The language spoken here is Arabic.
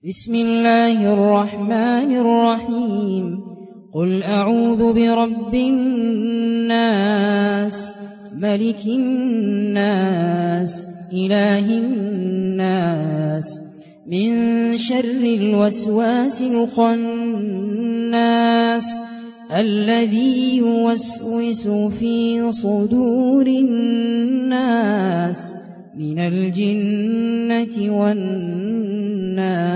بسم الله الرحمن الرحيم قل أعوذ برب الناس ملك الناس إله الناس من شر الوسواس الخناس الذي يوسوس في صدور الناس من الجنة والناس.